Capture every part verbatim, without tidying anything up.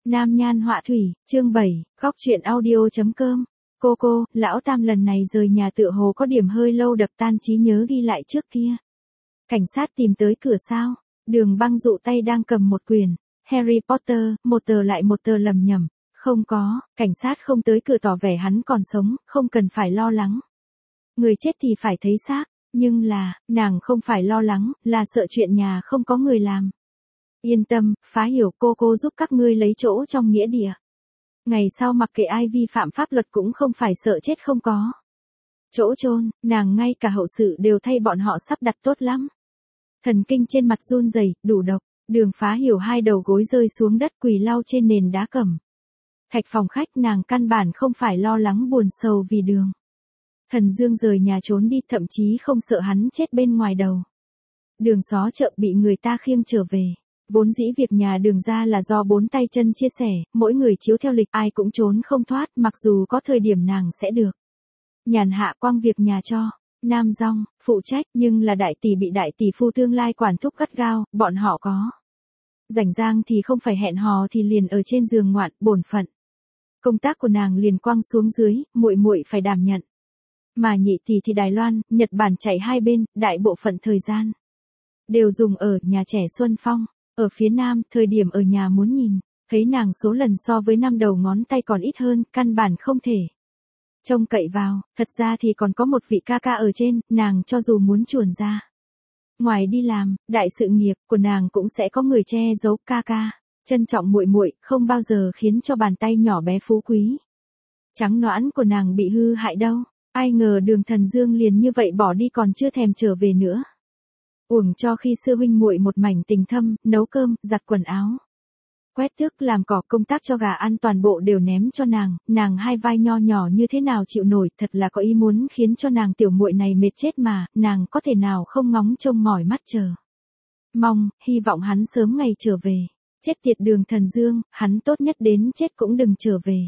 Nam Nhan Họa Thủy, chương bảy, góc truyện audio.com. Cô cô, lão Tam lần này rời nhà tựa hồ có điểm hơi lâu, đập tan trí nhớ ghi lại trước kia. Cảnh sát tìm tới cửa sao? Đường Băng dụ tay đang cầm một quyển Harry Potter, một tờ lại một tờ lầm nhầm. Không có, cảnh sát không tới cửa tỏ vẻ hắn còn sống, không cần phải lo lắng. Người chết thì phải thấy xác, nhưng là, nàng không phải lo lắng, là sợ chuyện nhà không có người làm. Yên tâm, Phá Hiểu, cô cô giúp các ngươi lấy chỗ trong nghĩa địa. Ngày sau mặc kệ ai vi phạm pháp luật cũng không phải sợ chết không có. Chỗ chôn, nàng ngay cả hậu sự đều thay bọn họ sắp đặt tốt lắm. Thần kinh trên mặt run rẩy, đủ độc. Đường Phá Hiểu hai đầu gối rơi xuống đất, quỳ lau trên nền đá cẩm. Thạch phòng khách, nàng căn bản không phải lo lắng buồn sầu vì Đường Thần Dương rời nhà trốn đi, thậm chí không sợ hắn chết bên ngoài đầu. Đường xó chợ bị người ta khiêng trở về. Vốn dĩ việc nhà Đường ra là do bốn tay chân chia sẻ, mỗi người chiếu theo lịch, ai cũng trốn không thoát, mặc dù có thời điểm nàng sẽ được nhàn hạ quăng việc nhà cho Nam Dong phụ trách, nhưng là đại tỷ bị đại tỷ phu tương lai quản thúc gắt gao, bọn họ có rảnh rang thì không phải hẹn hò thì liền ở trên giường ngoạn, bổn phận công tác của nàng liền quăng xuống dưới, muội muội phải đảm nhận. Mà nhị tỷ thì Đài Loan, Nhật Bản chạy hai bên, đại bộ phận thời gian đều dùng ở nhà trẻ Xuân Phong. Ở phía Nam, thời điểm ở nhà muốn nhìn, thấy nàng số lần so với năm đầu ngón tay còn ít hơn, căn bản không thể trông cậy vào. Thật ra thì còn có một vị ca ca ở trên, nàng cho dù muốn chuồn ra ngoài đi làm đại sự nghiệp của nàng cũng sẽ có người che giấu. Ca ca trân trọng muội muội, không bao giờ khiến cho bàn tay nhỏ bé phú quý trắng nõn của nàng bị hư hại đâu. Ai ngờ Đường Thần Dương liền như vậy bỏ đi, còn chưa thèm trở về nữa. Uổng cho khi xưa huynh muội một mảnh tình thâm, nấu cơm, giặt quần áo, quét tước, làm cỏ, công tác cho gà ăn, toàn bộ đều ném cho nàng. Nàng hai vai nho nhỏ như thế nào chịu nổi, thật là có ý muốn khiến cho nàng tiểu muội này mệt chết mà, nàng có thể nào không ngóng trông mỏi mắt chờ mong, hy vọng hắn sớm ngày trở về. Chết tiệt Đường Thần Dương, hắn tốt nhất đến chết cũng đừng trở về.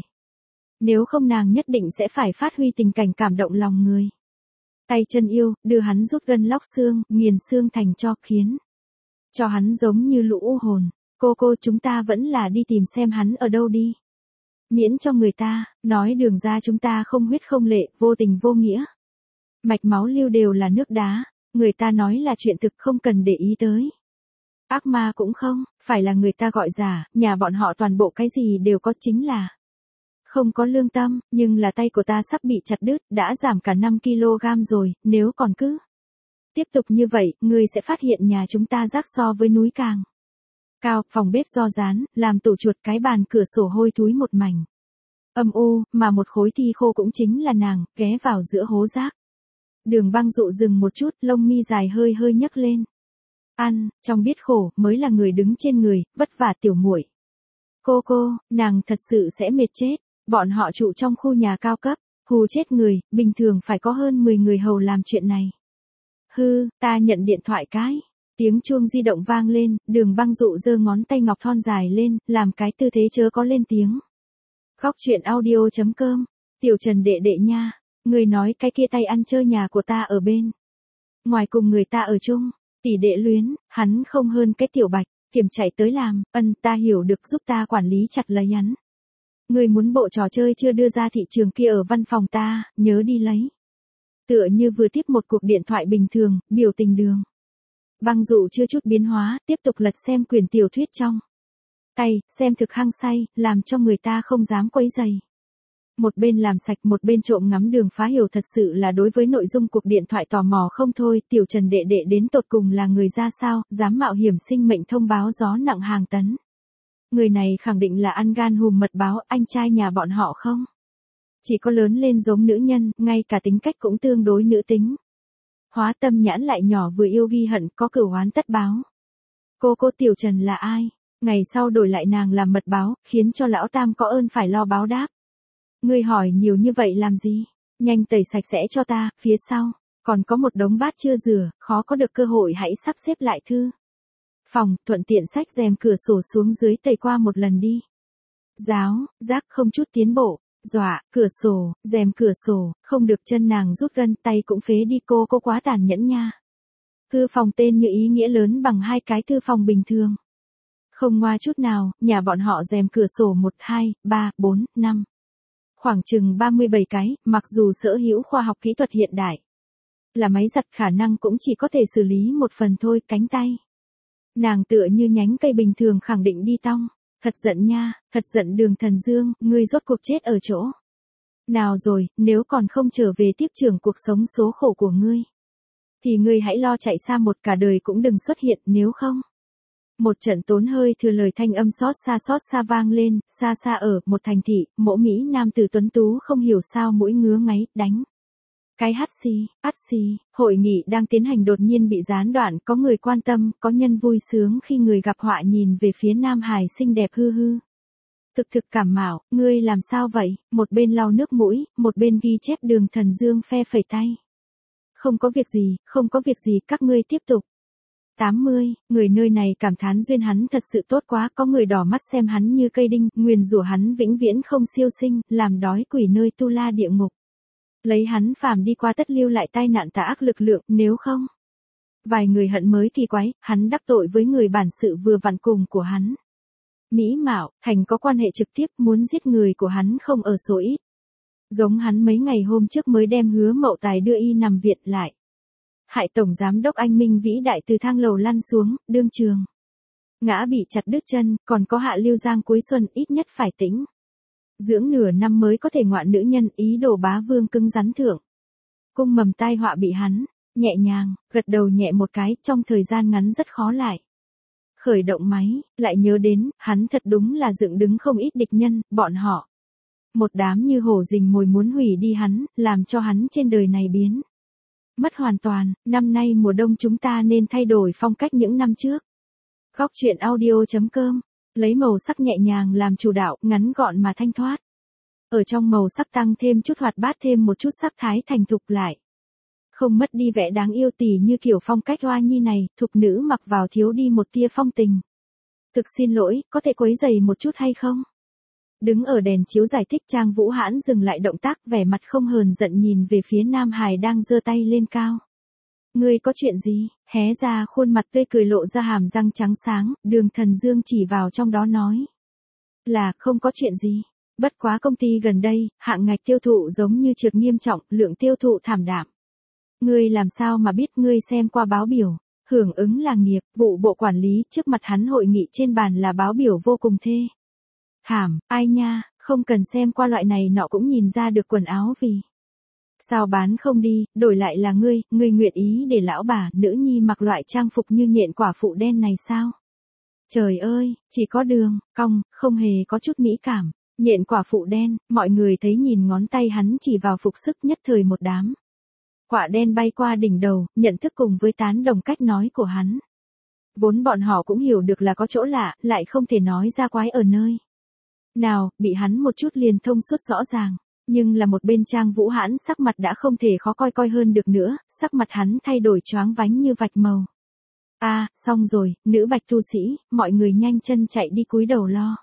Nếu không nàng nhất định sẽ phải phát huy tình cảnh cảm động lòng người. Tay chân yêu, đưa hắn rút gân lóc xương, nghiền xương thành tro, khiến cho hắn giống như lũ u hồn. Cô cô, chúng ta vẫn là đi tìm xem hắn ở đâu đi. Miễn cho người ta nói Đường ra chúng ta không huyết không lệ, vô tình vô nghĩa. Mạch máu lưu đều là nước đá, người ta nói là chuyện thực, không cần để ý tới. Ác ma cũng không, phải là người ta gọi giả, nhà bọn họ toàn bộ cái gì đều có, chính là không có lương tâm. Nhưng là tay của ta sắp bị chặt đứt, đã giảm cả năm ki lô gam rồi, nếu còn cứ tiếp tục như vậy, ngươi sẽ phát hiện nhà chúng ta rác so với núi càng cao. Phòng bếp do rán, làm tủ chuột, cái bàn cửa sổ hôi thúi một mảnh âm u, mà một khối thi khô cũng chính là nàng, ghé vào giữa hố rác. Đường Băng dụ dừng một chút, lông mi dài hơi hơi nhấc lên. Ăn, trong biết khổ, mới là người đứng trên người, vất vả tiểu muội. Cô cô, nàng thật sự sẽ mệt chết. Bọn họ trụ trong khu nhà cao cấp, hù chết người, bình thường phải có hơn mười người hầu làm chuyện này. Hư, ta nhận điện thoại cái. Tiếng chuông di động vang lên, Đường Băng dụ giơ ngón tay ngọc thon dài lên, làm cái tư thế chớ có lên tiếng. Góc truyện audio.com. Tiểu Trần đệ đệ nha, người nói cái kia tay ăn chơi nhà của ta ở bên ngoài cùng người ta ở chung, tỷ đệ luyến, hắn không hơn cái tiểu Bạch, kiểm chạy tới làm, ân, ta hiểu được, giúp ta quản lý chặt lấy hắn. Người muốn bộ trò chơi chưa đưa ra thị trường kia ở văn phòng ta, nhớ đi lấy. Tựa như vừa tiếp một cuộc điện thoại bình thường, biểu tình Đường Băng dụ chưa chút biến hóa, tiếp tục lật xem quyển tiểu thuyết trong tay, xem thực hăng say, làm cho người ta không dám quấy rầy. Một bên làm sạch, một bên trộm ngắm Đường Phá Hiểu, thật sự là đối với nội dung cuộc điện thoại tò mò không thôi. Tiểu Trần đệ đệ đến tột cùng là người ra sao, dám mạo hiểm sinh mệnh thông báo gió nặng hàng tấn. Người này khẳng định là ăn gan hùm mật báo, anh trai nhà bọn họ không? Chỉ có lớn lên giống nữ nhân, ngay cả tính cách cũng tương đối nữ tính. Hóa tâm nhãn lại nhỏ, vừa yêu ghi hận, có cửu oán tất báo. Cô cô, Tiểu Trần là ai? Ngày sau đổi lại nàng làm mật báo, khiến cho lão Tam có ơn phải lo báo đáp. Ngươi hỏi nhiều như vậy làm gì? Nhanh tẩy sạch sẽ cho ta, phía sau còn có một đống bát chưa rửa, khó có được cơ hội hãy sắp xếp lại thư phòng, thuận tiện xách rèm cửa sổ xuống dưới tẩy qua một lần đi. Giáo, giác không chút tiến bộ, dọa, cửa sổ, rèm cửa sổ, không được, chân nàng rút gân, tay cũng phế đi. Cô cô quá tàn nhẫn nha. Thư phòng tên như ý nghĩa lớn bằng hai cái thư phòng bình thường. Không ngoa chút nào, nhà bọn họ rèm cửa sổ một, hai, ba, bốn, năm. Khoảng chừng ba mươi bảy cái, mặc dù sở hữu khoa học kỹ thuật hiện đại. Là máy giặt khả năng cũng chỉ có thể xử lý một phần thôi, cánh tay. Nàng tựa như nhánh cây bình thường khẳng định đi tong. Thật giận nha, thật giận Đường Thần Dương, ngươi rốt cuộc chết ở chỗ. Nào rồi, nếu còn không trở về tiếp trưởng cuộc sống số khổ của ngươi. Thì ngươi hãy lo chạy xa một cả đời cũng đừng xuất hiện, nếu không. Một trận tốn hơi thừa lời thanh âm xót xa xót xa vang lên, xa xa ở một thành thị, mỗ Mỹ nam tử tuấn tú không hiểu sao mũi ngứa ngáy, đánh. Cái hắt xì, hắt xì, hội nghị đang tiến hành đột nhiên bị gián đoạn, có người quan tâm, có nhân vui sướng khi người gặp họa nhìn về phía Nam Hải xinh đẹp hư hư. Thực thực cảm mạo, ngươi làm sao vậy, một bên lau nước mũi, một bên ghi chép Đường Thần Dương phe phẩy tay. Không có việc gì, không có việc gì, các ngươi tiếp tục. tám mươi, người nơi này cảm thán duyên hắn thật sự tốt quá, có người đỏ mắt xem hắn như cây đinh, nguyền rủa hắn vĩnh viễn không siêu sinh, làm đói quỷ nơi tu la địa ngục. Lấy hắn phàm đi qua tất lưu lại tai nạn tà ác lực lượng, nếu không. Vài người hận mới kỳ quái, hắn đắc tội với người bản sự vừa vặn cùng của hắn. Mỹ mạo, thành có quan hệ trực tiếp muốn giết người của hắn không ở số ít. Giống hắn mấy ngày hôm trước mới đem Hứa Mậu Tài đưa y nằm viện lại. Hại Tổng Giám đốc Anh Minh vĩ đại từ thang lầu lăn xuống, đương trường. Ngã bị chặt đứt chân, còn có Hạ Lưu Giang cuối xuân ít nhất phải tĩnh. Dưỡng nửa năm mới có thể ngoạn nữ nhân, ý đồ bá vương cứng rắn thượng. Cung mầm tai họa bị hắn, nhẹ nhàng, gật đầu nhẹ một cái, trong thời gian ngắn rất khó lại. Khởi động máy, lại nhớ đến, hắn thật đúng là dựng đứng không ít địch nhân, bọn họ. Một đám như hổ rình mồi muốn hủy đi hắn, làm cho hắn trên đời này biến. Mất hoàn toàn, năm nay mùa đông chúng ta nên thay đổi phong cách những năm trước. Góc truyện audio.com, lấy màu sắc nhẹ nhàng làm chủ đạo, ngắn gọn mà thanh thoát. Ở trong màu sắc tăng thêm chút hoạt bát, thêm một chút sắc thái thành thục lại. Không mất đi vẻ đáng yêu tỉ như kiểu phong cách hoa nhi này, thục nữ mặc vào thiếu đi một tia phong tình. Thực xin lỗi, có thể quấy rầy một chút hay không? Đứng ở đèn chiếu giải thích, Trang Vũ Hãn dừng lại động tác, vẻ mặt không hờn giận nhìn về phía Nam Hải đang giơ tay lên cao. Ngươi có chuyện gì? Hé ra khuôn mặt tươi cười lộ ra hàm răng trắng sáng, Đường Thần Dương chỉ vào trong đó nói. Là, không có chuyện gì. Bất quá công ty gần đây, hạng ngạch tiêu thụ giống như trượt nghiêm trọng, lượng tiêu thụ thảm đạm. Ngươi làm sao mà biết, ngươi xem qua báo biểu. Hưởng ứng là nghiệp, vụ bộ quản lý, trước mặt hắn hội nghị trên bàn là báo biểu vô cùng thê. Thảm, ai nha, không cần xem qua loại này nọ cũng nhìn ra được quần áo vì. Sao bán không đi, đổi lại là ngươi, ngươi nguyện ý để lão bà, nữ nhi mặc loại trang phục như nhện quả phụ đen này sao? Trời ơi, chỉ có đường, cong, không hề có chút mỹ cảm. Nhện quả phụ đen, mọi người thấy nhìn ngón tay hắn chỉ vào phục sức nhất thời một đám. Quả đen bay qua đỉnh đầu, nhận thức cùng với tán đồng cách nói của hắn. Vốn bọn họ cũng hiểu được là có chỗ lạ, lại không thể nói ra quái ở nơi. Nào, bị hắn một chút liền thông suốt rõ ràng. Nhưng là một bên Trang Vũ Hãn sắc mặt đã không thể khó coi coi hơn được nữa, sắc mặt hắn thay đổi choáng vánh như vạch màu. À, xong rồi, nữ bạch tu sĩ, mọi người nhanh chân chạy đi cúi đầu lo.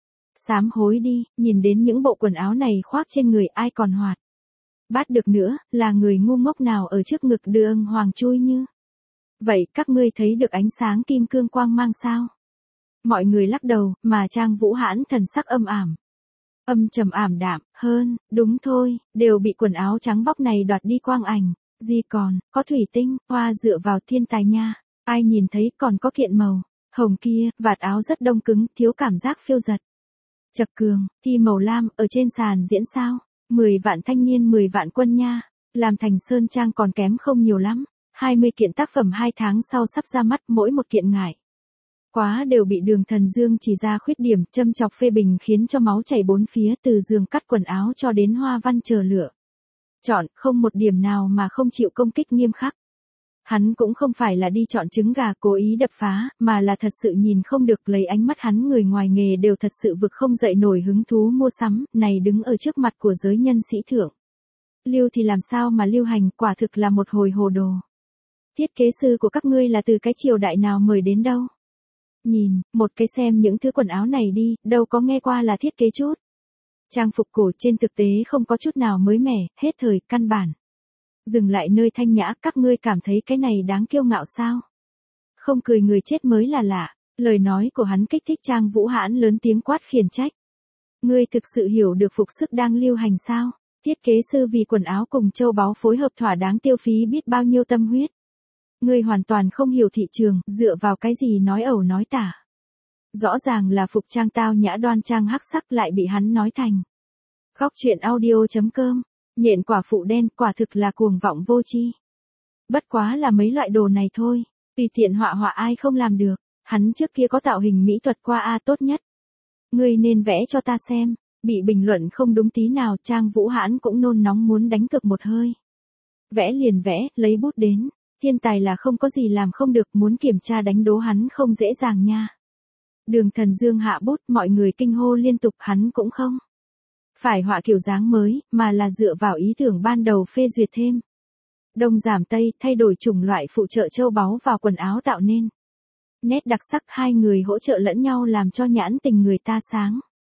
Sám hối đi, nhìn đến những bộ quần áo này khoác trên người ai còn hoạt. Bát được nữa, là người ngu ngốc nào ở trước ngực đưa ưng hoàng chui như. Vậy các ngươi thấy được ánh sáng kim cương quang mang sao? Mọi người lắc đầu, mà Trang Vũ Hãn thần sắc âm ảm. Âm trầm ảm đạm, hơn, đúng thôi, đều bị quần áo trắng bóc này đoạt đi quang ảnh. Gì còn, có thủy tinh, hoa dựa vào thiên tài nha. Ai nhìn thấy còn có kiện màu hồng kia, vạt áo rất đông cứng, thiếu cảm giác phiêu giật. Chật cường, thi màu lam, ở trên sàn diễn sao? mười vạn thanh niên mười vạn quân nha. Làm thành sơn trang còn kém không nhiều lắm. hai mươi kiện tác phẩm hai tháng sau sắp ra mắt, mỗi một kiện ngại. Quá đều bị Đường Thần Dương chỉ ra khuyết điểm, châm chọc phê bình khiến cho máu chảy bốn phía, từ giường cắt quần áo cho đến hoa văn chờ lửa. Chọn, không một điểm nào mà không chịu công kích nghiêm khắc. Hắn cũng không phải là đi chọn trứng gà cố ý đập phá, mà là thật sự nhìn không được, lấy ánh mắt hắn người ngoài nghề đều thật sự vực không dậy nổi hứng thú mua sắm, này đứng ở trước mặt của giới nhân sĩ thượng. Lưu thì làm sao mà lưu hành, quả thực là một hồi hồ đồ. Thiết kế sư của các ngươi là từ cái triều đại nào mời đến đâu? Nhìn, một cái xem những thứ quần áo này đi, đâu có nghe qua là thiết kế chút. Trang phục cổ trên thực tế không có chút nào mới mẻ, hết thời, căn bản. Dừng lại nơi thanh nhã, các ngươi cảm thấy cái này đáng kiêu ngạo sao? Không cười người chết mới là lạ. Lời nói của hắn kích thích Trang Vũ Hãn lớn tiếng quát khiển trách. Ngươi thực sự hiểu được phục sức đang lưu hành sao? Thiết kế sư vì quần áo cùng châu báu phối hợp thỏa đáng tiêu phí biết bao nhiêu tâm huyết. Ngươi hoàn toàn không hiểu thị trường, dựa vào cái gì nói ẩu nói tả. Rõ ràng là phục trang tao nhã đoan trang hắc sắc lại bị hắn nói thành. Góc truyện audio chấm com, nhện quả phụ đen quả thực là cuồng vọng vô tri. Bất quá là mấy loại đồ này thôi, tùy tiện họa họa ai không làm được, hắn trước kia có tạo hình mỹ thuật qua a tốt nhất. Ngươi nên vẽ cho ta xem, bị bình luận không đúng tí nào Trang Vũ Hãn cũng nôn nóng muốn đánh cược một hơi. Vẽ liền vẽ, lấy bút đến, thiên tài là không có gì làm không được muốn kiểm tra đánh đố hắn không dễ dàng nha. Đường Thần Dương hạ bút mọi người kinh hô liên tục hắn cũng không. Phải họa kiểu dáng mới, mà là dựa vào ý tưởng ban đầu phê duyệt thêm. Đông giảm tây, thay đổi chủng loại phụ trợ châu báu vào quần áo tạo nên. Nét đặc sắc hai người hỗ trợ lẫn nhau làm cho nhãn tình người ta sáng.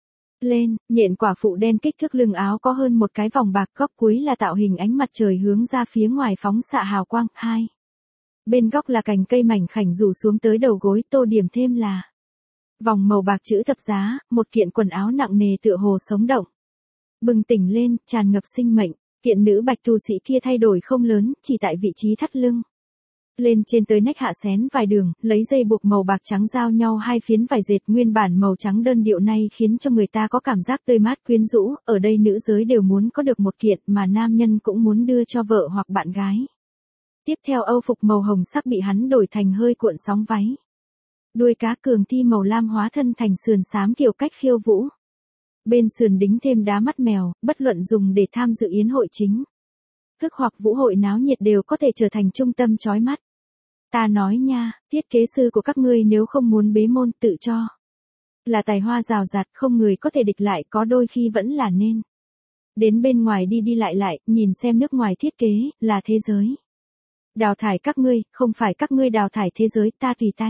Lên, nhện quả phụ đen kích thước lưng áo có hơn một cái vòng bạc góc cuối là tạo hình ánh mặt trời hướng ra phía ngoài phóng xạ hào quang. Hai. Bên góc là cành cây mảnh khảnh rủ xuống tới đầu gối tô điểm thêm là. Vòng màu bạc chữ thập giá, một kiện quần áo nặng nề tựa hồ sống động. Bừng tỉnh lên, tràn ngập sinh mệnh, kiện nữ bạch tu sĩ kia thay đổi không lớn, chỉ tại vị trí thắt lưng. Lên trên tới nách hạ xén vài đường, lấy dây buộc màu bạc trắng giao nhau hai phiến vải dệt nguyên bản màu trắng đơn điệu này khiến cho người ta có cảm giác tươi mát quyến rũ, ở đây nữ giới đều muốn có được một kiện mà nam nhân cũng muốn đưa cho vợ hoặc bạn gái. Tiếp theo âu phục màu hồng sắc bị hắn đổi thành hơi cuộn sóng váy. Đuôi cá cường thi màu lam hóa thân thành sườn xám kiểu cách khiêu vũ. Bên sườn đính thêm đá mắt mèo, bất luận dùng để tham dự yến hội chính thức hoặc vũ hội náo nhiệt đều có thể trở thành trung tâm chói mắt. Ta nói nha, thiết kế sư của các ngươi nếu không muốn bế môn tự cho là tài hoa rào rạt không người có thể địch lại có đôi khi vẫn là nên. Đến bên ngoài đi đi lại lại, nhìn xem nước ngoài thiết kế, là thế giới. Đào thải các ngươi, không phải các ngươi đào thải thế giới ta tùy tay.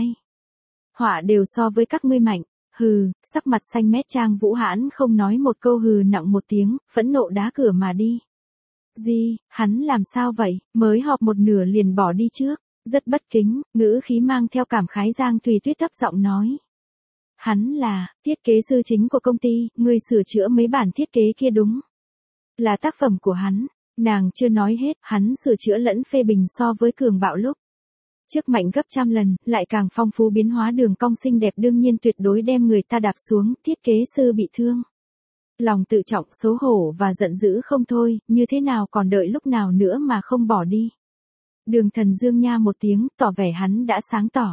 Họa đều so với các ngươi mạnh, hừ, sắc mặt xanh mét Trang Vũ Hãn không nói một câu hừ nặng một tiếng, phẫn nộ đá cửa mà đi. Gì, hắn làm sao vậy, mới họp một nửa liền bỏ đi trước. Rất bất kính, ngữ khí mang theo cảm khái Giang Thùy Tuyết thấp giọng nói. Hắn là, thiết kế sư chính của công ty, người sửa chữa mấy bản thiết kế kia đúng. Là tác phẩm của hắn, nàng chưa nói hết, hắn sửa chữa lẫn phê bình so với cường bạo lúc. Trước mạnh gấp trăm lần, lại càng phong phú biến hóa đường cong xinh đẹp đương nhiên tuyệt đối đem người ta đạp xuống, thiết kế sư bị thương. Lòng tự trọng xấu hổ và giận dữ không thôi, như thế nào còn đợi lúc nào nữa mà không bỏ đi. Đường Thần Dương nha một tiếng, tỏ vẻ hắn đã sáng tỏ.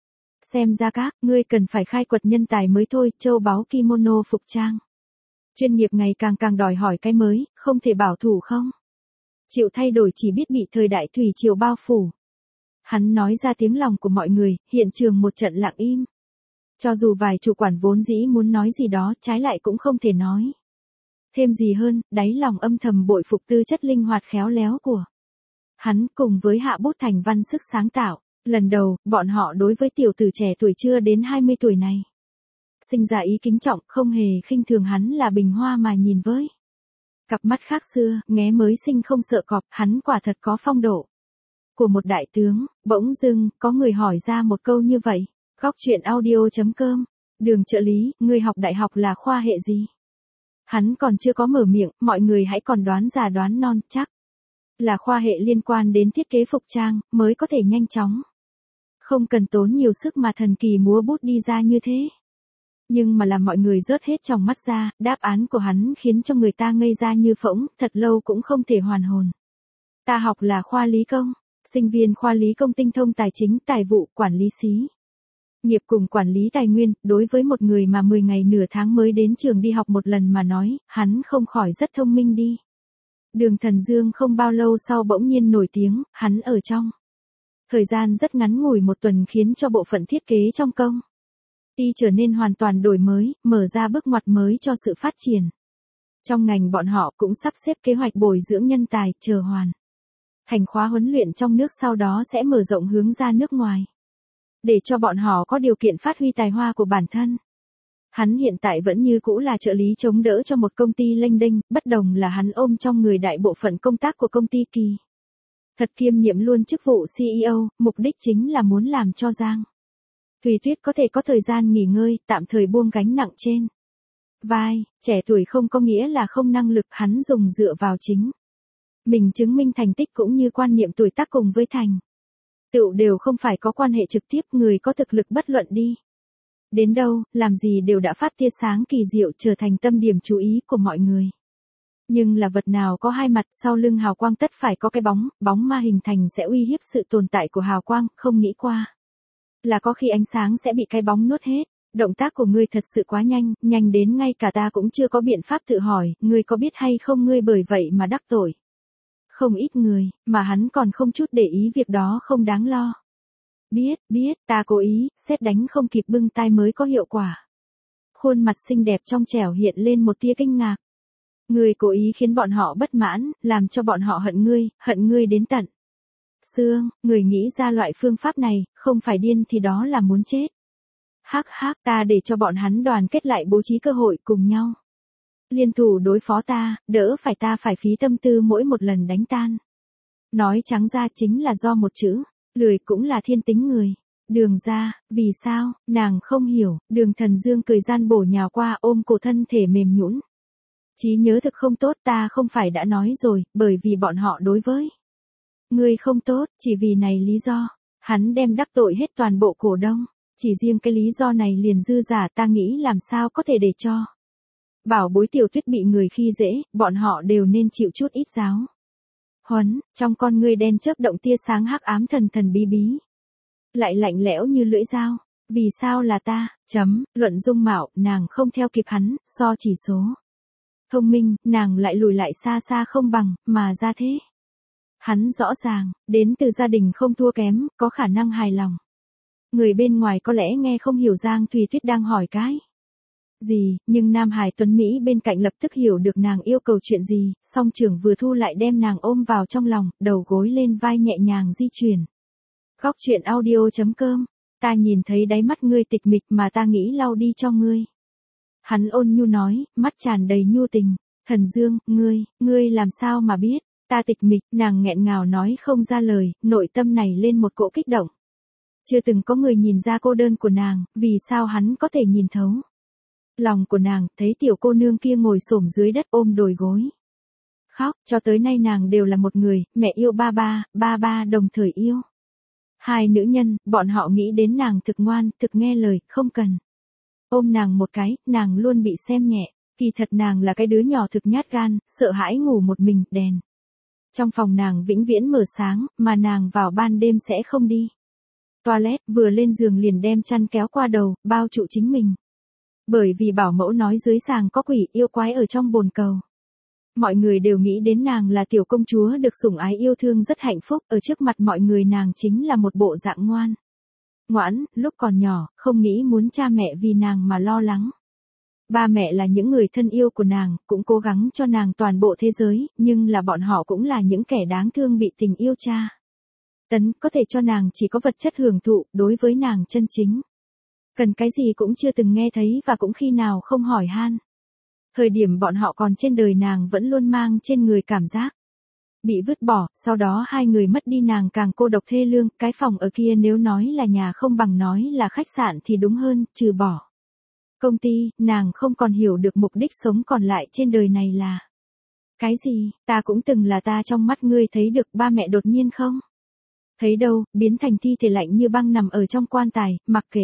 Xem ra các, ngươi cần phải khai quật nhân tài mới thôi, châu báu kimono phục trang. Chuyên nghiệp ngày càng càng đòi hỏi cái mới, không thể bảo thủ không? Chịu thay đổi chỉ biết bị thời đại thủy triều bao phủ. Hắn nói ra tiếng lòng của mọi người, hiện trường một trận lặng im. Cho dù vài chủ quản vốn dĩ muốn nói gì đó, trái lại cũng không thể nói. Thêm gì hơn, đáy lòng âm thầm bội phục tư chất linh hoạt khéo léo của hắn cùng với hạ bút thành văn sức sáng tạo. Lần đầu, bọn họ đối với tiểu tử trẻ tuổi chưa đến hai mươi tuổi này sinh ra ý kính trọng, không hề khinh thường hắn là bình hoa mà nhìn với. Cặp mắt khác xưa, nghé mới sinh không sợ cọp, hắn quả thật có phong độ của một đại tướng. Bỗng dưng, có người hỏi ra một câu như vậy. Góc truyện audio chấm com, Đường trợ lý, ngươi học đại học là khoa hệ gì? Hắn còn chưa có mở miệng, mọi người hãy còn đoán già đoán non, chắc là khoa hệ liên quan đến thiết kế phục trang, mới có thể nhanh chóng. Không cần tốn nhiều sức mà thần kỳ múa bút đi ra như thế. Nhưng mà làm mọi người rớt hết trong mắt ra, đáp án của hắn khiến cho người ta ngây ra như phỗng, thật lâu cũng không thể hoàn hồn. Ta học là khoa lý công, sinh viên khoa lý công tinh thông tài chính, tài vụ, quản lý xí nghiệp cùng quản lý tài nguyên, đối với một người mà mười ngày nửa tháng mới đến trường đi học một lần mà nói, hắn không khỏi rất thông minh đi. Đường Thần Dương không bao lâu sau bỗng nhiên nổi tiếng, hắn ở trong thời gian rất ngắn ngủi một tuần khiến cho bộ phận thiết kế trong công ty trở nên hoàn toàn đổi mới, mở ra bước ngoặt mới cho sự phát triển. Trong ngành bọn họ cũng sắp xếp kế hoạch bồi dưỡng nhân tài, chờ hoàn thành khóa huấn luyện trong nước sau đó sẽ mở rộng hướng ra nước ngoài. Để cho bọn họ có điều kiện phát huy tài hoa của bản thân. Hắn hiện tại vẫn như cũ là trợ lý chống đỡ cho một công ty lênh đênh, bất đồng là hắn ôm trong người đại bộ phận công tác của công ty kỳ. Thật kiêm nhiệm luôn chức vụ xê e ô, mục đích chính là muốn làm cho Giang Thùy Tuyết có thể có thời gian nghỉ ngơi, tạm thời buông gánh nặng trên vai, trẻ tuổi không có nghĩa là không năng lực, hắn dùng dựa vào chính mình chứng minh thành tích cũng như quan niệm tuổi tác cùng với thành tựu đều không phải có quan hệ trực tiếp, người có thực lực bất luận đi đến đâu, làm gì đều đã phát tia sáng kỳ diệu, trở thành tâm điểm chú ý của mọi người. Nhưng là vật nào có hai mặt, sau lưng hào quang tất phải có cái bóng, bóng ma hình thành sẽ uy hiếp sự tồn tại của hào quang, không nghĩ qua là có khi ánh sáng sẽ bị cái bóng nuốt hết. Động tác của ngươi thật sự quá nhanh, nhanh đến ngay cả ta cũng chưa có biện pháp tự hỏi, ngươi có biết hay không ngươi bởi vậy mà đắc tội không ít người, mà hắn còn không chút để ý việc đó không đáng lo. Biết, biết, ta cố ý, sét đánh không kịp bưng tai mới có hiệu quả. Khuôn mặt xinh đẹp trong trẻo hiện lên một tia kinh ngạc. Ngươi cố ý khiến bọn họ bất mãn, làm cho bọn họ hận ngươi, hận ngươi đến tận xương, người nghĩ ra loại phương pháp này, không phải điên thì đó là muốn chết. Hắc hắc, ta để cho bọn hắn đoàn kết lại bố trí cơ hội cùng nhau liên thủ đối phó ta, đỡ phải ta phải phí tâm tư mỗi một lần đánh tan. Nói trắng ra chính là do một chữ, lười cũng là thiên tính người. Đường ra, vì sao, nàng không hiểu, Đường Thần Dương cười gian bổ nhào qua ôm cổ thân thể mềm nhũn. Trí nhớ thực không tốt, ta không phải đã nói rồi, bởi vì bọn họ đối với ngươi không tốt, chỉ vì này lý do, hắn đem đắc tội hết toàn bộ cổ đông. Chỉ riêng cái lý do này liền dư giả, ta nghĩ làm sao có thể để cho bảo bối Tiểu Tuyết bị người khi dễ, bọn họ đều nên chịu chút ít giáo huấn. Trong con ngươi đen chớp động tia sáng hắc ám thần thần bí bí, lại lạnh lẽo như lưỡi dao. Vì sao là ta? Chấm, luận dung mạo, nàng không theo kịp hắn, so chỉ số thông minh, nàng lại lùi lại xa xa không bằng, mà ra thế hắn rõ ràng, đến từ gia đình không thua kém, có khả năng hài lòng. Người bên ngoài có lẽ nghe không hiểu Giang Thùy Tuyết đang hỏi cái gì, nhưng Nam Hải Tuấn Mỹ bên cạnh lập tức hiểu được nàng yêu cầu chuyện gì, song trưởng vừa thu lại đem nàng ôm vào trong lòng, đầu gối lên vai nhẹ nhàng di chuyển. Góc truyện audio.com, ta nhìn thấy đáy mắt ngươi tịch mịch mà ta nghĩ lau đi cho ngươi. Hắn ôn nhu nói, mắt tràn đầy nhu tình, Thần Dương, ngươi, ngươi làm sao mà biết, ta tịch mịch, nàng nghẹn ngào nói không ra lời, nội tâm này lên một cỗ kích động. Chưa từng có người nhìn ra cô đơn của nàng, vì sao hắn có thể nhìn thấu lòng của nàng, thấy tiểu cô nương kia ngồi xổm dưới đất ôm đồi gối khóc, cho tới nay nàng đều là một người, mẹ yêu ba ba, ba ba đồng thời yêu hai nữ nhân, bọn họ nghĩ đến nàng thực ngoan, thực nghe lời, không cần ôm nàng một cái, nàng luôn bị xem nhẹ, kỳ thật nàng là cái đứa nhỏ thực nhát gan, sợ hãi ngủ một mình, đèn trong phòng nàng vĩnh viễn mở sáng, mà nàng vào ban đêm sẽ không đi toilet, vừa lên giường liền đem chăn kéo qua đầu, bao trụ chính mình. Bởi vì bảo mẫu nói dưới sàng có quỷ yêu quái ở trong bồn cầu. Mọi người đều nghĩ đến nàng là tiểu công chúa được sủng ái yêu thương rất hạnh phúc, ở trước mặt mọi người nàng chính là một bộ dạng ngoan. Ngoãn, lúc còn nhỏ, không nghĩ muốn cha mẹ vì nàng mà lo lắng. Ba mẹ là những người thân yêu của nàng, cũng cố gắng cho nàng toàn bộ thế giới, nhưng là bọn họ cũng là những kẻ đáng thương bị tình yêu cha tấn, có thể cho nàng chỉ có vật chất hưởng thụ, đối với nàng chân chính cần cái gì cũng chưa từng nghe thấy và cũng khi nào không hỏi han. Thời điểm bọn họ còn trên đời nàng vẫn luôn mang trên người cảm giác bị vứt bỏ, sau đó hai người mất đi nàng càng cô độc thê lương, cái phòng ở kia nếu nói là nhà không bằng nói là khách sạn thì đúng hơn, trừ bỏ công ty, nàng không còn hiểu được mục đích sống còn lại trên đời này là cái gì. Ta cũng từng là ta, trong mắt ngươi thấy được ba mẹ đột nhiên không thấy đâu, biến thành thi thể lạnh như băng nằm ở trong quan tài, mặc kệ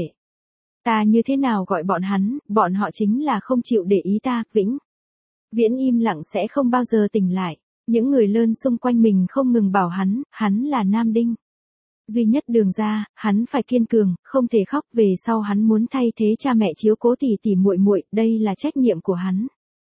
ta như thế nào gọi bọn hắn, bọn họ chính là không chịu để ý ta, vĩnh viễn im lặng sẽ không bao giờ tỉnh lại. Những người lớn xung quanh mình không ngừng bảo hắn, hắn là nam đinh duy nhất Đường ra, hắn phải kiên cường, không thể khóc, về sau hắn muốn thay thế cha mẹ chiếu cố tỷ tỷ muội muội, đây là trách nhiệm của hắn.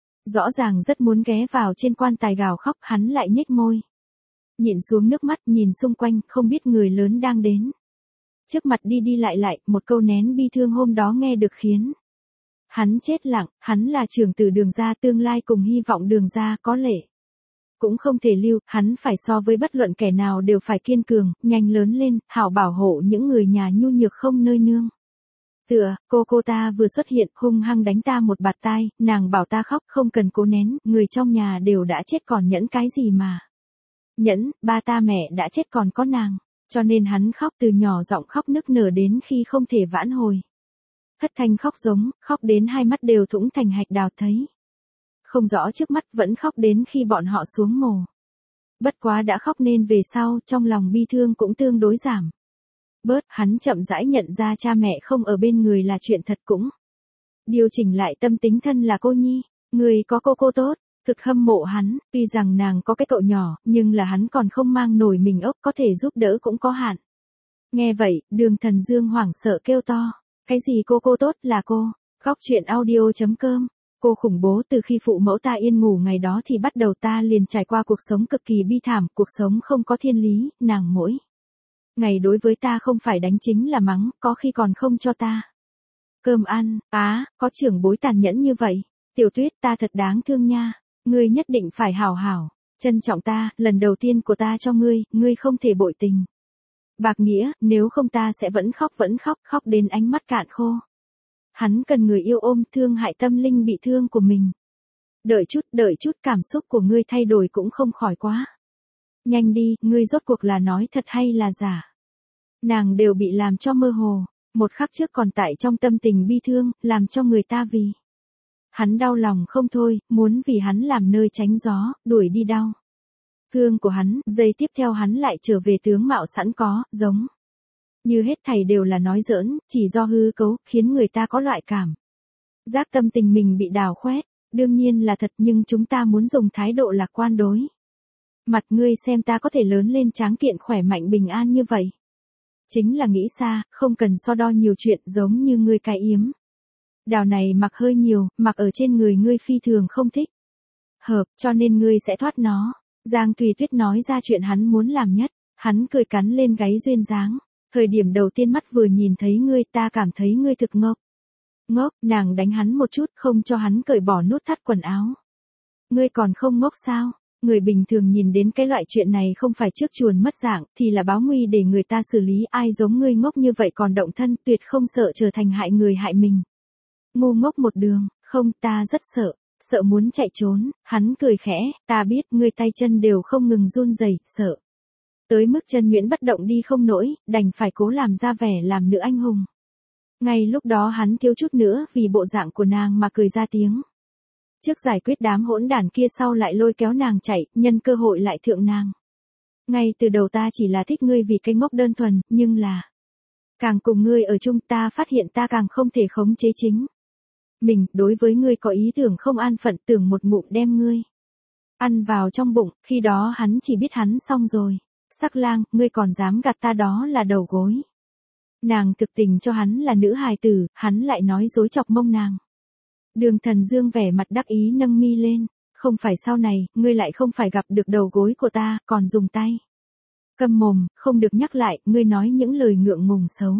Rõ ràng rất muốn ghé vào trên quan tài gào khóc, hắn lại nhếch môi nhịn xuống nước mắt, nhìn xung quanh, không biết người lớn đang đến trước mặt đi đi lại lại, một câu nén bi thương hôm đó nghe được khiến hắn chết lặng. Hắn là trưởng tử Đường ra, tương lai cùng hy vọng Đường ra có lẽ cũng không thể lưu, hắn phải so với bất luận kẻ nào đều phải kiên cường, nhanh lớn lên, hảo bảo hộ những người nhà nhu nhược không nơi nương tựa. Cô cô ta vừa xuất hiện, hung hăng đánh ta một bạt tai, nàng bảo ta khóc, không cần cố nén, người trong nhà đều đã chết còn nhẫn cái gì mà nhẫn, ba ta mẹ đã chết còn có nàng. Cho nên hắn khóc từ nhỏ giọng khóc nức nở đến khi không thể vãn hồi. Thất thanh khóc giống, khóc đến hai mắt đều thủng thành hạch đào thấy. Không rõ trước mắt vẫn khóc đến khi bọn họ xuống mồ. Bất quá đã khóc nên về sau trong lòng bi thương cũng tương đối giảm. Bớt, hắn chậm rãi nhận ra cha mẹ không ở bên người là chuyện thật cũng. Điều chỉnh lại tâm tính thân là cô nhi, người có cô cô tốt, thực hâm mộ hắn, tuy rằng nàng có cái cậu nhỏ, nhưng là hắn còn không mang nổi mình ốc có thể giúp đỡ cũng có hạn. Nghe vậy, Đường Thần Dương hoảng sợ kêu to, cái gì cô cô tốt là cô, góc chuyện audio.com. Cô khủng bố từ khi phụ mẫu ta yên ngủ ngày đó thì bắt đầu ta liền trải qua cuộc sống cực kỳ bi thảm, cuộc sống không có thiên lý, nàng mỗi ngày đối với ta không phải đánh chính là mắng, có khi còn không cho ta cơm ăn, á, có trưởng bối tàn nhẫn như vậy, Tiểu Tuyết ta thật đáng thương nha, ngươi nhất định phải hảo hảo, trân trọng ta, lần đầu tiên của ta cho ngươi, ngươi không thể bội tình. Bạc nghĩa, nếu không ta sẽ vẫn khóc vẫn khóc, khóc đến ánh mắt cạn khô. Hắn cần người yêu ôm thương hại tâm linh bị thương của mình. Đợi chút, đợi chút cảm xúc của ngươi thay đổi cũng không khỏi quá. Nhanh đi, ngươi rốt cuộc là nói thật hay là giả. Nàng đều bị làm cho mơ hồ, một khắc trước còn tại trong tâm tình bi thương, làm cho người ta vì. Hắn đau lòng không thôi, muốn vì hắn làm nơi tránh gió, đuổi đi đau. Thương của hắn, giây tiếp theo hắn lại trở về tướng mạo sẵn có, giống như hết thảy đều là nói giỡn, chỉ do hư cấu, khiến người ta có loại cảm giác tâm tình mình bị đào khoét, đương nhiên là thật nhưng chúng ta muốn dùng thái độ lạc quan đối mặt ngươi xem ta có thể lớn lên tráng kiện khỏe mạnh bình an như vậy. Chính là nghĩ xa, không cần so đo nhiều chuyện giống như ngươi cái yếm. Đào này mặc hơi nhiều, mặc ở trên người ngươi phi thường không thích. Hợp, cho nên ngươi sẽ thoát nó. Giang Thùy Tuyết nói ra chuyện hắn muốn làm nhất, hắn cười cắn lên gáy duyên dáng. Thời điểm đầu tiên mắt vừa nhìn thấy ngươi ta cảm thấy ngươi thực ngốc. Ngốc, nàng đánh hắn một chút không cho hắn cởi bỏ nút thắt quần áo. Ngươi còn không ngốc sao? Người bình thường nhìn đến cái loại chuyện này không phải trước chuồn mất dạng thì là báo nguy để người ta xử lý, ai giống ngươi ngốc như vậy còn động thân tuyệt không sợ trở thành hại người hại mình. Ngu ngốc một đường, không ta rất sợ, sợ muốn chạy trốn, hắn cười khẽ, ta biết ngươi tay chân đều không ngừng run rẩy, sợ. Tới mức chân nhuyễn bất động đi không nổi, đành phải cố làm ra vẻ làm nữ anh hùng. Ngay lúc đó hắn thiếu chút nữa vì bộ dạng của nàng mà cười ra tiếng. Trước giải quyết đám hỗn đản kia sau lại lôi kéo nàng chạy, nhân cơ hội lại thượng nàng. Ngay từ đầu ta chỉ là thích ngươi vì cái ngốc đơn thuần, nhưng là càng cùng ngươi ở chung ta phát hiện ta càng không thể khống chế chính mình, đối với ngươi có ý tưởng không an phận, tưởng một ngụm đem ngươi ăn vào trong bụng, khi đó hắn chỉ biết hắn xong rồi. Sắc lang, ngươi còn dám gạt ta đó là đầu gối. Nàng thực tình cho hắn là nữ hài tử, hắn lại nói dối chọc mông nàng. Đường Thần Dương vẻ mặt đắc ý nâng mi lên, không phải sau này, ngươi lại không phải gặp được đầu gối của ta, còn dùng tay. Câm mồm, không được nhắc lại, ngươi nói những lời ngượng ngùng xấu.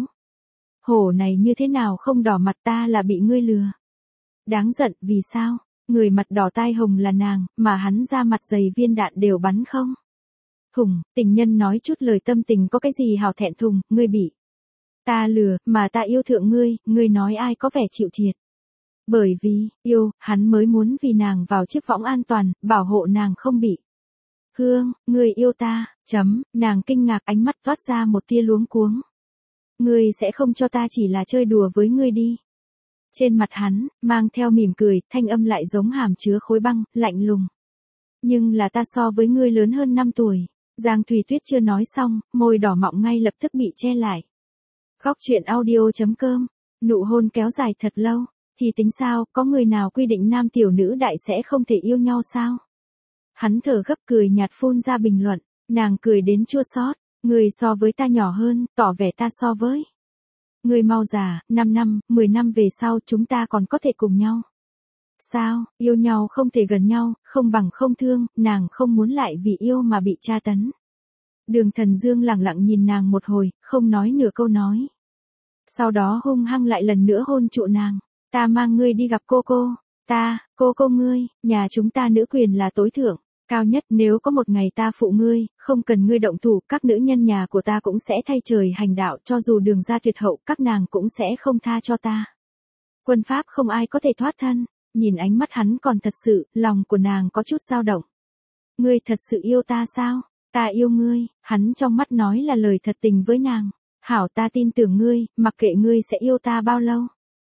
Hổ này như thế nào không đỏ mặt ta là bị ngươi lừa. Đáng giận, vì sao? Người mặt đỏ tai hồng là nàng, mà hắn ra mặt dày viên đạn đều bắn không. Thùng, tình nhân nói chút lời tâm tình có cái gì hào thẹn thùng, ngươi bị ta lừa, mà ta yêu thượng ngươi, ngươi nói ai có vẻ chịu thiệt. Bởi vì, yêu, hắn mới muốn vì nàng vào chiếc võng an toàn, bảo hộ nàng không bị. Hương, ngươi yêu ta, chấm, nàng kinh ngạc ánh mắt toát ra một tia luống cuống. Ngươi sẽ không cho ta chỉ là chơi đùa với ngươi đi. Trên mặt hắn, mang theo mỉm cười, thanh âm lại giống hàm chứa khối băng, lạnh lùng. Nhưng là ta so với ngươi lớn hơn năm tuổi. Giang Thùy Tuyết chưa nói xong, môi đỏ mọng ngay lập tức bị che lại. Góc chuyện audio.com, nụ hôn kéo dài thật lâu, thì tính sao, có người nào quy định nam tiểu nữ đại sẽ không thể yêu nhau sao? Hắn thở gấp cười nhạt phun ra bình luận, nàng cười đến chua xót, người so với ta nhỏ hơn, tỏ vẻ ta so với. Người mau già, năm năm, mười năm về sau chúng ta còn có thể cùng nhau. Sao, yêu nhau không thể gần nhau, không bằng không thương, nàng không muốn lại vì yêu mà bị tra tấn. Đường Thần Dương lặng lặng nhìn nàng một hồi, không nói nửa câu nói. Sau đó hung hăng lại lần nữa hôn trụ nàng. Ta mang ngươi đi gặp cô cô. Ta, cô cô ngươi, nhà chúng ta nữ quyền là tối thượng, cao nhất, nếu có một ngày ta phụ ngươi, không cần ngươi động thủ, các nữ nhân nhà của ta cũng sẽ thay trời hành đạo, cho dù đường ra tuyệt hậu, các nàng cũng sẽ không tha cho ta. Quân pháp không ai có thể thoát thân. Nhìn ánh mắt hắn còn thật sự, lòng của nàng có chút dao động. Ngươi thật sự yêu ta sao? Ta yêu ngươi, hắn trong mắt nói là lời thật tình với nàng. Hảo, ta tin tưởng ngươi, mặc kệ ngươi sẽ yêu ta bao lâu.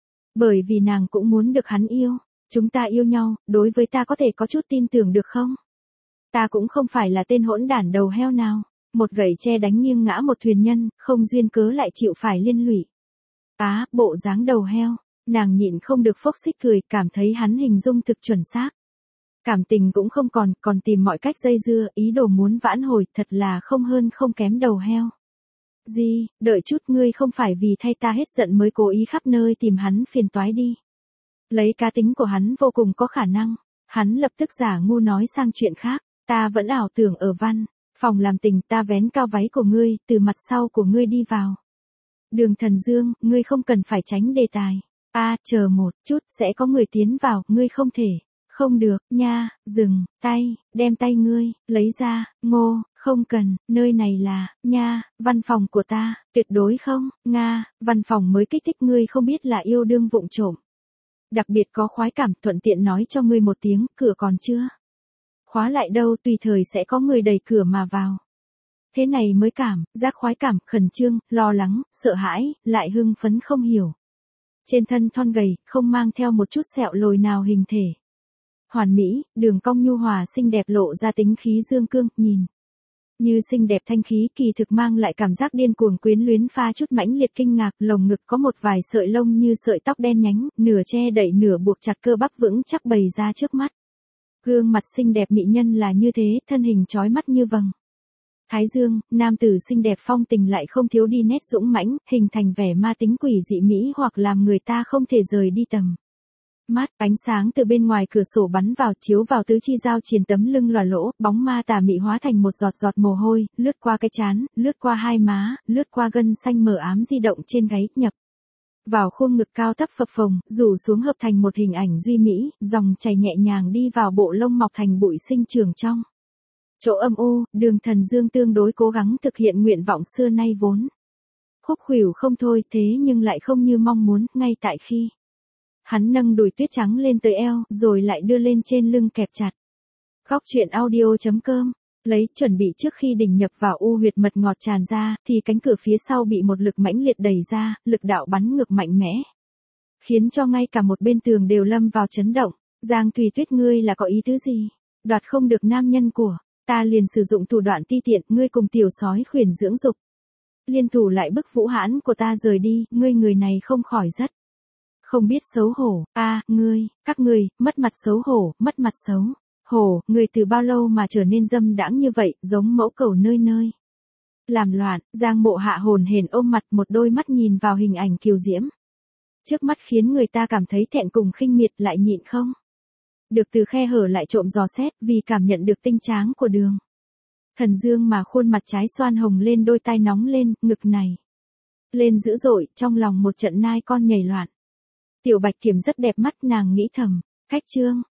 Bởi vì nàng cũng muốn được hắn yêu. Chúng ta yêu nhau, đối với ta có thể có chút tin tưởng được không? Ta cũng không phải là tên hỗn đản đầu heo nào. Một gậy tre đánh nghiêng ngã một thuyền nhân, không duyên cớ lại chịu phải liên lụy. Á, bộ dáng đầu heo. Nàng nhịn không được phốc xích cười, cảm thấy hắn hình dung thực chuẩn xác. Cảm tình cũng không còn, còn tìm mọi cách dây dưa, ý đồ muốn vãn hồi, thật là không hơn không kém đầu heo. Gì, đợi chút, ngươi không phải vì thay ta hết giận mới cố ý khắp nơi tìm hắn phiền toái đi. Lấy cá tính của hắn vô cùng có khả năng. Hắn lập tức giả ngu nói sang chuyện khác. Ta vẫn ảo tưởng ở văn phòng làm tình, ta vén cao váy của ngươi, từ mặt sau của ngươi đi vào. Đường Thần Dương, ngươi không cần phải tránh đề tài. A, à, chờ một chút, sẽ có người tiến vào, ngươi không thể. Không được, nha, dừng, tay, đem tay ngươi, lấy ra, Ngô, không cần, nơi này là, nha, văn phòng của ta, tuyệt đối không, Nga, văn phòng mới kích thích ngươi không biết là yêu đương vụng trộm. Đặc biệt có khoái cảm, thuận tiện nói cho ngươi một tiếng, cửa còn chưa khóa lại đâu, tùy thời sẽ có người đẩy cửa mà vào. Thế này mới cảm, giác khoái cảm, khẩn trương, lo lắng, sợ hãi, lại hưng phấn không hiểu. Trên thân thon gầy, không mang theo một chút sẹo lồi nào hình thể. Hoàn mỹ, đường cong nhu hòa xinh đẹp lộ ra tính khí dương cương, nhìn. Như xinh đẹp thanh khí, kỳ thực mang lại cảm giác điên cuồng quyến luyến pha chút mãnh liệt kinh ngạc, lồng ngực có một vài sợi lông như sợi tóc đen nhánh, nửa che đậy nửa buộc chặt cơ bắp vững chắc bày ra trước mắt. Gương mặt xinh đẹp mỹ nhân là như thế, thân hình chói mắt như vầng thái dương, nam tử xinh đẹp phong tình lại không thiếu đi nét dũng mãnh, hình thành vẻ ma tính quỷ dị mỹ hoặc làm người ta không thể rời đi tầm mắt. Ánh sáng từ bên ngoài cửa sổ bắn vào, chiếu vào tứ chi giao triền tấm lưng lòa lỗ, bóng ma tà mị hóa thành một giọt giọt mồ hôi, lướt qua cái trán, lướt qua hai má, lướt qua gân xanh mờ ám di động trên gáy, nhập vào khuôn ngực cao thấp phập phồng, rủ xuống hợp thành một hình ảnh duy mỹ, dòng chảy nhẹ nhàng đi vào bộ lông mọc thành bụi sinh trưởng trong chỗ âm u. Đường Thần Dương tương đối cố gắng thực hiện nguyện vọng xưa nay vốn khúc khuỷu không thôi, thế nhưng lại không như mong muốn, ngay tại khi hắn nâng đùi tuyết trắng lên tới eo, rồi lại đưa lên trên lưng kẹp chặt. Góc truyện audio.com, lấy, chuẩn bị trước khi đỉnh nhập vào u huyệt mật ngọt tràn ra, thì cánh cửa phía sau bị một lực mãnh liệt đẩy ra, lực đạo bắn ngược mạnh mẽ. Khiến cho ngay cả một bên tường đều lâm vào chấn động. Giang Thùy Tuyết, ngươi là có ý tứ gì? Đoạt không được nam nhân của ta liền sử dụng thủ đoạn ti tiện, ngươi cùng tiểu sói khuyển dưỡng dục. Liên thủ lại bức Vũ Hãn của ta rời đi, ngươi người này không khỏi rất không biết xấu hổ. A, à, ngươi, các ngươi, mất mặt xấu hổ, mất mặt xấu hổ, ngươi từ bao lâu mà trở nên dâm đãng như vậy, giống mẫu cầu nơi nơi làm loạn. Giang Mộ Hạ hồn hển ôm mặt, một đôi mắt nhìn vào hình ảnh kiều diễm trước mắt khiến người ta cảm thấy thẹn cùng khinh miệt, lại nhịn không được từ khe hở lại trộm dò xét, vì cảm nhận được tinh tráng của Đường Thần Dương mà khuôn mặt trái xoan hồng lên, đôi tai nóng lên, ngực này lên dữ dội, trong lòng một trận nai con nhảy loạn. Tiểu Bạch Kiểm rất đẹp mắt, nàng nghĩ thầm, cách chương